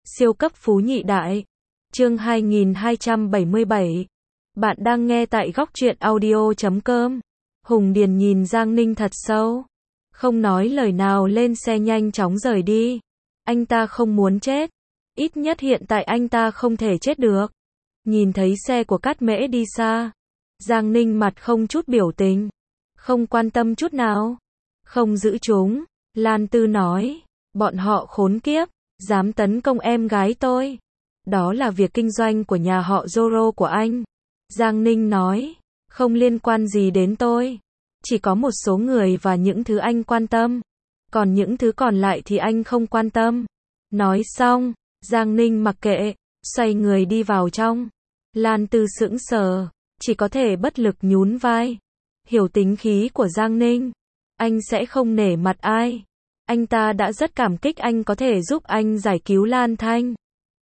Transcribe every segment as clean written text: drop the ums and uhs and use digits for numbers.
Siêu cấp phú nhị đại. Chương 2277. Bạn đang nghe tại góc truyện audio.com. Hùng Điền nhìn Giang Ninh thật sâu, không nói lời nào, lên xe nhanh chóng rời đi. Anh ta không muốn chết, ít nhất hiện tại anh ta không thể chết được. Nhìn thấy xe của Cát Mễ đi xa, Giang Ninh mặt không chút biểu tình, không quan tâm chút nào. Không giữ chúng. Lan Tư nói, bọn họ khốn kiếp, dám tấn công em gái tôi. Đó là việc kinh doanh của nhà họ Zoro của anh. Giang Ninh nói, không liên quan gì đến tôi. Chỉ có một số người và những thứ anh quan tâm. Còn những thứ còn lại thì anh không quan tâm. Nói xong, Giang Ninh mặc kệ, xoay người đi vào trong. Lan Tư sững sờ, chỉ có thể bất lực nhún vai. Hiểu tính khí của Giang Ninh, anh sẽ không nể mặt ai. Anh ta đã rất cảm kích anh có thể giúp anh giải cứu Lan Thanh.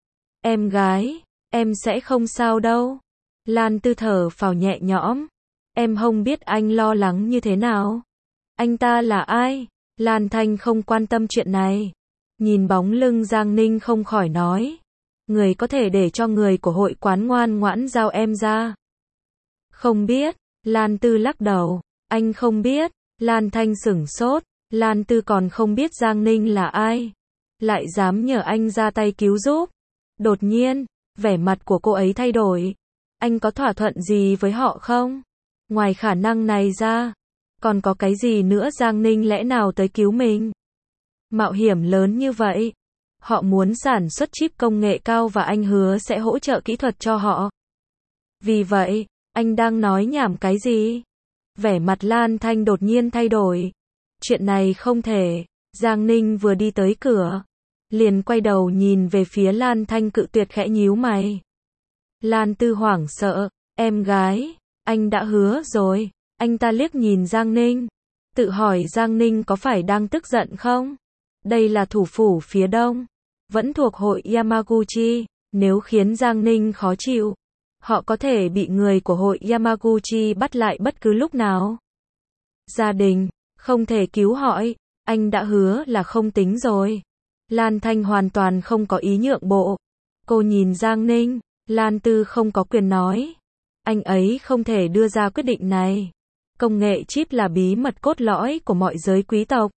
Em gái, em sẽ không sao đâu. Lan Tư thở phào nhẹ nhõm. Em không biết anh lo lắng như thế nào. Anh ta là ai? Lan Thanh không quan tâm chuyện này. Nhìn bóng lưng Giang Ninh không khỏi nói. Người có thể để cho người của hội quán ngoan ngoãn giao em ra. Không biết. Lan Tư lắc đầu. Anh không biết. Lan Thanh sửng sốt. Lan Tư còn không biết Giang Ninh là ai, lại dám nhờ anh ra tay cứu giúp. Đột nhiên, vẻ mặt của cô ấy thay đổi. Anh có thỏa thuận gì với họ không? Ngoài khả năng này ra, còn có cái gì nữa? Giang Ninh lẽ nào tới cứu mình? Mạo hiểm lớn như vậy. Họ muốn sản xuất chip công nghệ cao và anh hứa sẽ hỗ trợ kỹ thuật cho họ. Vì vậy, anh đang nói nhảm cái gì? Vẻ mặt Lan Thanh đột nhiên thay đổi. Chuyện này không thể. Giang Ninh vừa đi tới cửa, liền quay đầu nhìn về phía Lan Thanh, cự tuyệt, khẽ nhíu mày. Lan Tư hoảng sợ, em gái, anh đã hứa rồi. Anh ta liếc nhìn Giang Ninh, tự hỏi Giang Ninh có phải đang tức giận không? Đây là thủ phủ phía đông, vẫn thuộc hội Yamaguchi. Nếu khiến Giang Ninh khó chịu, họ có thể bị người của hội Yamaguchi bắt lại bất cứ lúc nào. Gia đình không thể cứu họ, anh đã hứa là không tính rồi. Lan Thanh hoàn toàn không có ý nhượng bộ. Cô nhìn Giang Ninh, Lan Tư không có quyền nói. Anh ấy không thể đưa ra quyết định này. Công nghệ chip là bí mật cốt lõi của mọi giới quý tộc.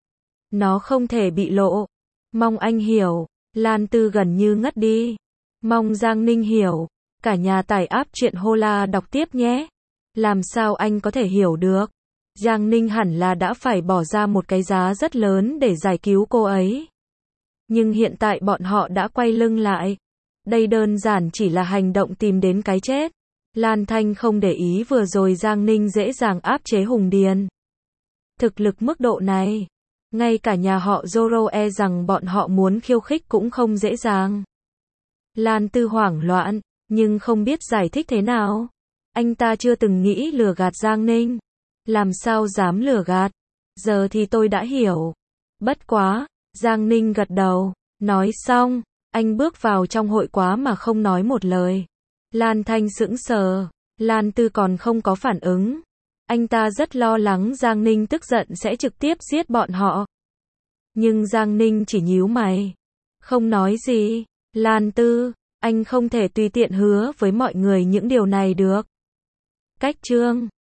Nó không thể bị lộ. Mong anh hiểu. Lan Tư gần như ngất đi. Mong Giang Ninh hiểu. Cả nhà tải app truyện Hola đọc tiếp nhé. Làm sao anh có thể hiểu được? Giang Ninh hẳn là đã phải bỏ ra một cái giá rất lớn để giải cứu cô ấy. Nhưng hiện tại bọn họ đã quay lưng lại. Đây đơn giản chỉ là hành động tìm đến cái chết. Lan Thanh không để ý vừa rồi Giang Ninh dễ dàng áp chế Hùng Điền. Thực lực mức độ này, ngay cả nhà họ Zoro e rằng bọn họ muốn khiêu khích cũng không dễ dàng. Lan Tư hoảng loạn, nhưng không biết giải thích thế nào. Anh ta chưa từng nghĩ lừa gạt Giang Ninh. Làm sao dám lừa gạt? Giờ thì tôi đã hiểu. Bất quá, Giang Ninh gật đầu. Nói xong, anh bước vào trong hội quá mà không nói một lời. Lan Thanh sững sờ. Lan Tư còn không có phản ứng. Anh ta rất lo lắng Giang Ninh tức giận sẽ trực tiếp giết bọn họ. Nhưng Giang Ninh chỉ nhíu mày, không nói gì. Lan Tư, anh không thể tùy tiện hứa với mọi người những điều này được. Cách chương